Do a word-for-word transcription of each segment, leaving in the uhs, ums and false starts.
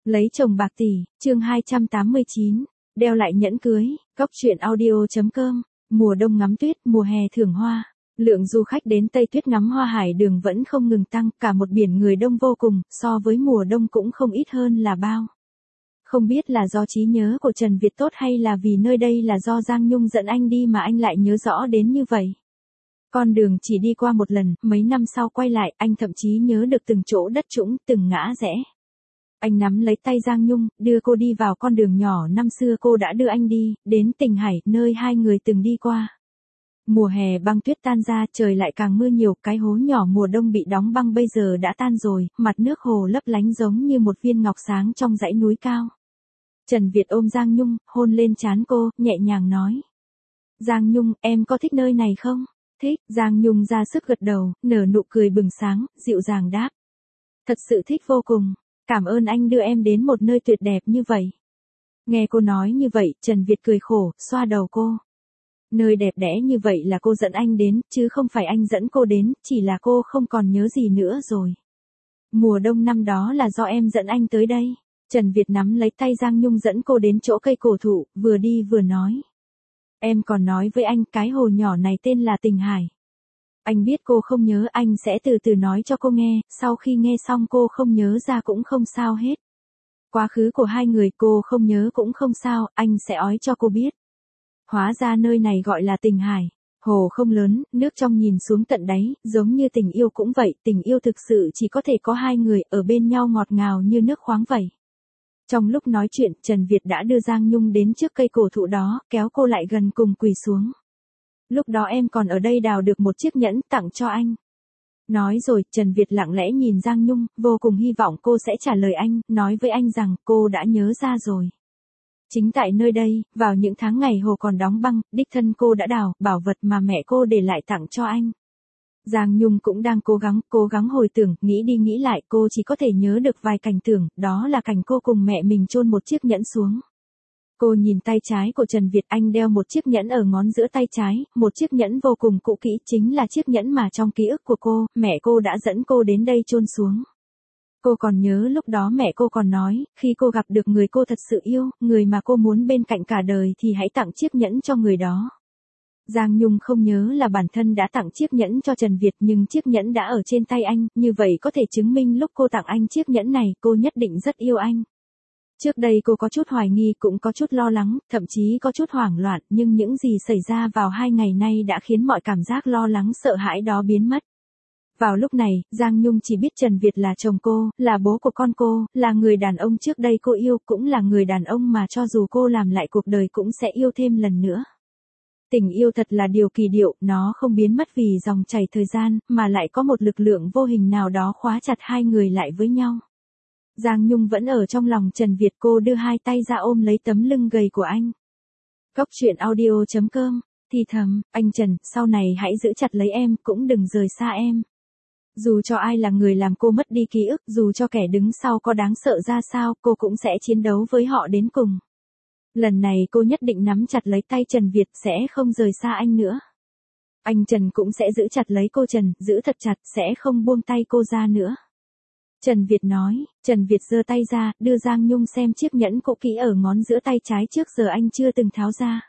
Lấy chồng bạc tỷ, chương hai trăm tám mươi chín, đeo lại nhẫn cưới, Cóc truyện audio chấm com, mùa đông ngắm tuyết, mùa hè thưởng hoa. Lượng du khách đến Tây Tuyết ngắm hoa hải đường vẫn không ngừng tăng, cả một biển người đông vô cùng, so với mùa đông cũng không ít hơn là bao. Không biết là do trí nhớ của Trần Việt tốt hay là vì nơi đây là do Giang Nhung dẫn anh đi mà anh lại nhớ rõ đến như vậy. Con đường chỉ đi qua một lần, mấy năm sau quay lại, anh thậm chí nhớ được từng chỗ đất trũng, từng ngã rẽ. Anh nắm lấy tay Giang Nhung, đưa cô đi vào con đường nhỏ năm xưa cô đã đưa anh đi, đến Tình Hải, nơi hai người từng đi qua. Mùa hè băng tuyết tan ra, trời lại càng mưa nhiều, cái hố nhỏ mùa đông bị đóng băng bây giờ đã tan rồi, mặt nước hồ lấp lánh giống như một viên ngọc sáng trong dãy núi cao. Trần Việt ôm Giang Nhung, hôn lên trán cô, nhẹ nhàng nói. Giang Nhung, em có thích nơi này không? Thích, Giang Nhung ra sức gật đầu, nở nụ cười bừng sáng, dịu dàng đáp. Thật sự thích vô cùng, cảm ơn anh đưa em đến một nơi tuyệt đẹp như vậy. Nghe cô nói như vậy, Trần Việt cười khổ, xoa đầu cô. Nơi đẹp đẽ như vậy là cô dẫn anh đến, chứ không phải anh dẫn cô đến, chỉ là cô không còn nhớ gì nữa rồi. Mùa đông năm đó là do em dẫn anh tới đây. Trần Việt nắm lấy tay Giang Nhung dẫn cô đến chỗ cây cổ thụ, vừa đi vừa nói. Em còn nói với anh cái hồ nhỏ này tên là Tình Hải. Anh biết cô không nhớ, anh sẽ từ từ nói cho cô nghe, sau khi nghe xong cô không nhớ ra cũng không sao hết. Quá khứ của hai người cô không nhớ cũng không sao, anh sẽ ói cho cô biết. Hóa ra nơi này gọi là Tình Hải. Hồ không lớn, nước trong nhìn xuống tận đáy, giống như tình yêu cũng vậy, tình yêu thực sự chỉ có thể có hai người ở bên nhau ngọt ngào như nước khoáng vậy. Trong lúc nói chuyện, Trần Việt đã đưa Giang Nhung đến trước cây cổ thụ đó, kéo cô lại gần cùng quỳ xuống. Lúc đó em còn ở đây đào được một chiếc nhẫn tặng cho anh. Nói rồi, Trần Việt lặng lẽ nhìn Giang Nhung, vô cùng hy vọng cô sẽ trả lời anh, nói với anh rằng cô đã nhớ ra rồi. Chính tại nơi đây, vào những tháng ngày hồ còn đóng băng, đích thân cô đã đào, bảo vật mà mẹ cô để lại tặng cho anh. Giang Nhung cũng đang cố gắng, cố gắng hồi tưởng, nghĩ đi nghĩ lại, cô chỉ có thể nhớ được vài cảnh tưởng, đó là cảnh cô cùng mẹ mình chôn một chiếc nhẫn xuống. Cô nhìn tay trái của Trần Việt, anh đeo một chiếc nhẫn ở ngón giữa tay trái, một chiếc nhẫn vô cùng cũ kỹ, chính là chiếc nhẫn mà trong ký ức của cô, mẹ cô đã dẫn cô đến đây chôn xuống. Cô còn nhớ lúc đó mẹ cô còn nói, khi cô gặp được người cô thật sự yêu, người mà cô muốn bên cạnh cả đời thì hãy tặng chiếc nhẫn cho người đó. Giang Nhung không nhớ là bản thân đã tặng chiếc nhẫn cho Trần Việt nhưng chiếc nhẫn đã ở trên tay anh, như vậy có thể chứng minh lúc cô tặng anh chiếc nhẫn này cô nhất định rất yêu anh. Trước đây cô có chút hoài nghi cũng có chút lo lắng, thậm chí có chút hoảng loạn nhưng những gì xảy ra vào hai ngày nay đã khiến mọi cảm giác lo lắng sợ hãi đó biến mất. Vào lúc này, Giang Nhung chỉ biết Trần Việt là chồng cô, là bố của con cô, là người đàn ông trước đây cô yêu, cũng là người đàn ông mà cho dù cô làm lại cuộc đời cũng sẽ yêu thêm lần nữa. Tình yêu thật là điều kỳ diệu, nó không biến mất vì dòng chảy thời gian, mà lại có một lực lượng vô hình nào đó khóa chặt hai người lại với nhau. Giang Nhung vẫn ở trong lòng Trần Việt, cô đưa hai tay ra ôm lấy tấm lưng gầy của anh. Cóc truyện audio chấm com, thì thầm, anh Trần, sau này hãy giữ chặt lấy em, cũng đừng rời xa em. Dù cho ai là người làm cô mất đi ký ức, dù cho kẻ đứng sau có đáng sợ ra sao, cô cũng sẽ chiến đấu với họ đến cùng. Lần này cô nhất định nắm chặt lấy tay Trần Việt, sẽ không rời xa anh nữa. Anh Trần cũng sẽ giữ chặt lấy cô Trần, giữ thật chặt, sẽ không buông tay cô ra nữa. Trần Việt nói, Trần Việt giơ tay ra, đưa Giang Nhung xem chiếc nhẫn cũ kỹ ở ngón giữa tay trái trước giờ anh chưa từng tháo ra.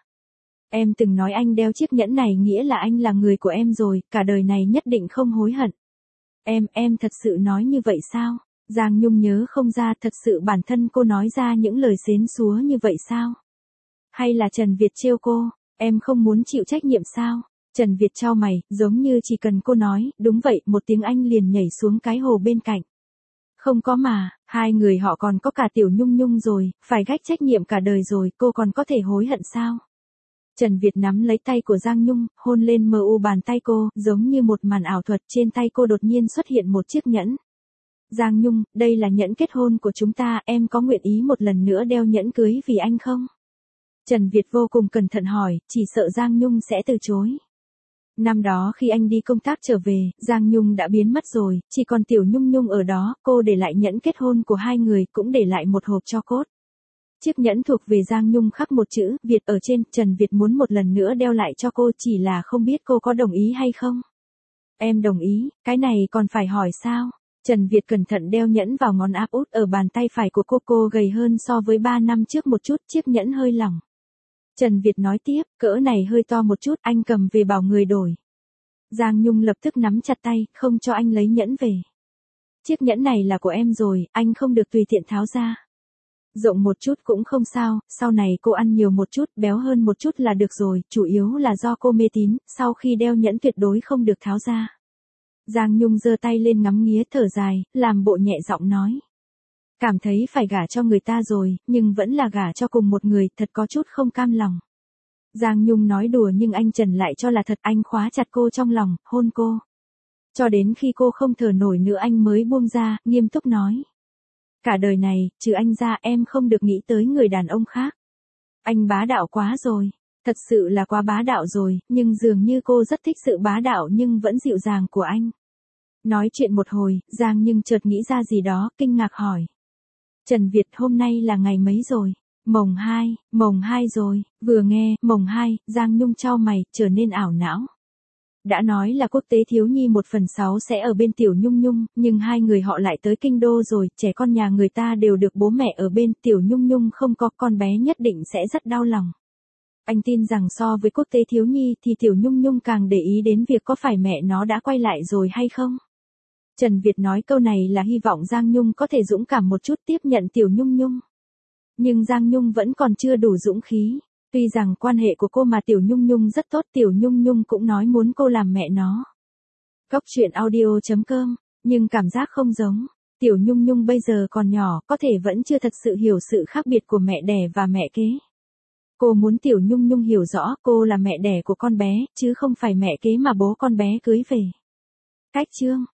Em từng nói anh đeo chiếc nhẫn này nghĩa là anh là người của em rồi, cả đời này nhất định không hối hận. Em, em thật sự nói như vậy sao? Giang Nhung nhớ không ra, thật sự bản thân cô nói ra những lời xến xúa như vậy sao? Hay là Trần Việt trêu cô, em không muốn chịu trách nhiệm sao? Trần Việt chau mày, giống như chỉ cần cô nói, đúng vậy, một tiếng anh liền nhảy xuống cái hồ bên cạnh. Không có mà, hai người họ còn có cả Tiểu Nhung Nhung rồi, phải gánh trách nhiệm cả đời rồi, cô còn có thể hối hận sao? Trần Việt nắm lấy tay của Giang Nhung, hôn lên mờ u bàn tay cô, giống như một màn ảo thuật, trên tay cô đột nhiên xuất hiện một chiếc nhẫn. Giang Nhung, đây là nhẫn kết hôn của chúng ta, em có nguyện ý một lần nữa đeo nhẫn cưới vì anh không? Trần Việt vô cùng cẩn thận hỏi, chỉ sợ Giang Nhung sẽ từ chối. Năm đó khi anh đi công tác trở về, Giang Nhung đã biến mất rồi, chỉ còn Tiểu Nhung Nhung ở đó, cô để lại nhẫn kết hôn của hai người, cũng để lại một hộp tro cốt. Chiếc nhẫn thuộc về Giang Nhung khắc một chữ Việt ở trên, Trần Việt muốn một lần nữa đeo lại cho cô, chỉ là không biết cô có đồng ý hay không. Em đồng ý, cái này còn phải hỏi sao? Trần Việt cẩn thận đeo nhẫn vào ngón áp út ở bàn tay phải của cô. Cô gầy hơn so với ba năm trước một chút, chiếc nhẫn hơi lỏng. Trần Việt nói tiếp, cỡ này hơi to một chút, anh cầm về bảo người đổi. Giang Nhung lập tức nắm chặt tay, không cho anh lấy nhẫn về. Chiếc nhẫn này là của em rồi, anh không được tùy tiện tháo ra. Rộng một chút cũng không sao, sau này cô ăn nhiều một chút, béo hơn một chút là được rồi, chủ yếu là do cô mê tín, sau khi đeo nhẫn tuyệt đối không được tháo ra. Giang Nhung giơ tay lên ngắm nghía thở dài, làm bộ nhẹ giọng nói. Cảm thấy phải gả cho người ta rồi, nhưng vẫn là gả cho cùng một người, thật có chút không cam lòng. Giang Nhung nói đùa nhưng anh Trần lại cho là thật, anh khóa chặt cô trong lòng, hôn cô. Cho đến khi cô không thở nổi nữa anh mới buông ra, nghiêm túc nói. Cả đời này, trừ anh ra em không được nghĩ tới người đàn ông khác. Anh bá đạo quá rồi, thật sự là quá bá đạo rồi, nhưng dường như cô rất thích sự bá đạo nhưng vẫn dịu dàng của anh. Nói chuyện một hồi, Giang nhưng chợt nghĩ ra gì đó, kinh ngạc hỏi. Trần Việt, hôm nay là ngày mấy rồi? Mồng hai, mồng hai rồi, vừa nghe, mồng hai, Giang Nhung chau mày, trở nên ảo não. Đã nói là quốc tế thiếu nhi một phần sáu sẽ ở bên Tiểu Nhung Nhung, nhưng hai người họ lại tới kinh đô rồi, trẻ con nhà người ta đều được bố mẹ ở bên, Tiểu Nhung Nhung không có con bé nhất định sẽ rất đau lòng. Anh tin rằng so với quốc tế thiếu nhi thì Tiểu Nhung Nhung càng để ý đến việc có phải mẹ nó đã quay lại rồi hay không. Trần Việt nói câu này là hy vọng Giang Nhung có thể dũng cảm một chút tiếp nhận Tiểu Nhung Nhung. Nhưng Giang Nhung vẫn còn chưa đủ dũng khí. Tuy rằng quan hệ của cô mà Tiểu Nhung Nhung rất tốt, Tiểu Nhung Nhung cũng nói muốn cô làm mẹ nó. Cốc truyện audio chấm com, nhưng cảm giác không giống. Tiểu Nhung Nhung bây giờ còn nhỏ, có thể vẫn chưa thật sự hiểu sự khác biệt của mẹ đẻ và mẹ kế. Cô muốn Tiểu Nhung Nhung hiểu rõ cô là mẹ đẻ của con bé, chứ không phải mẹ kế mà bố con bé cưới về. Cách chương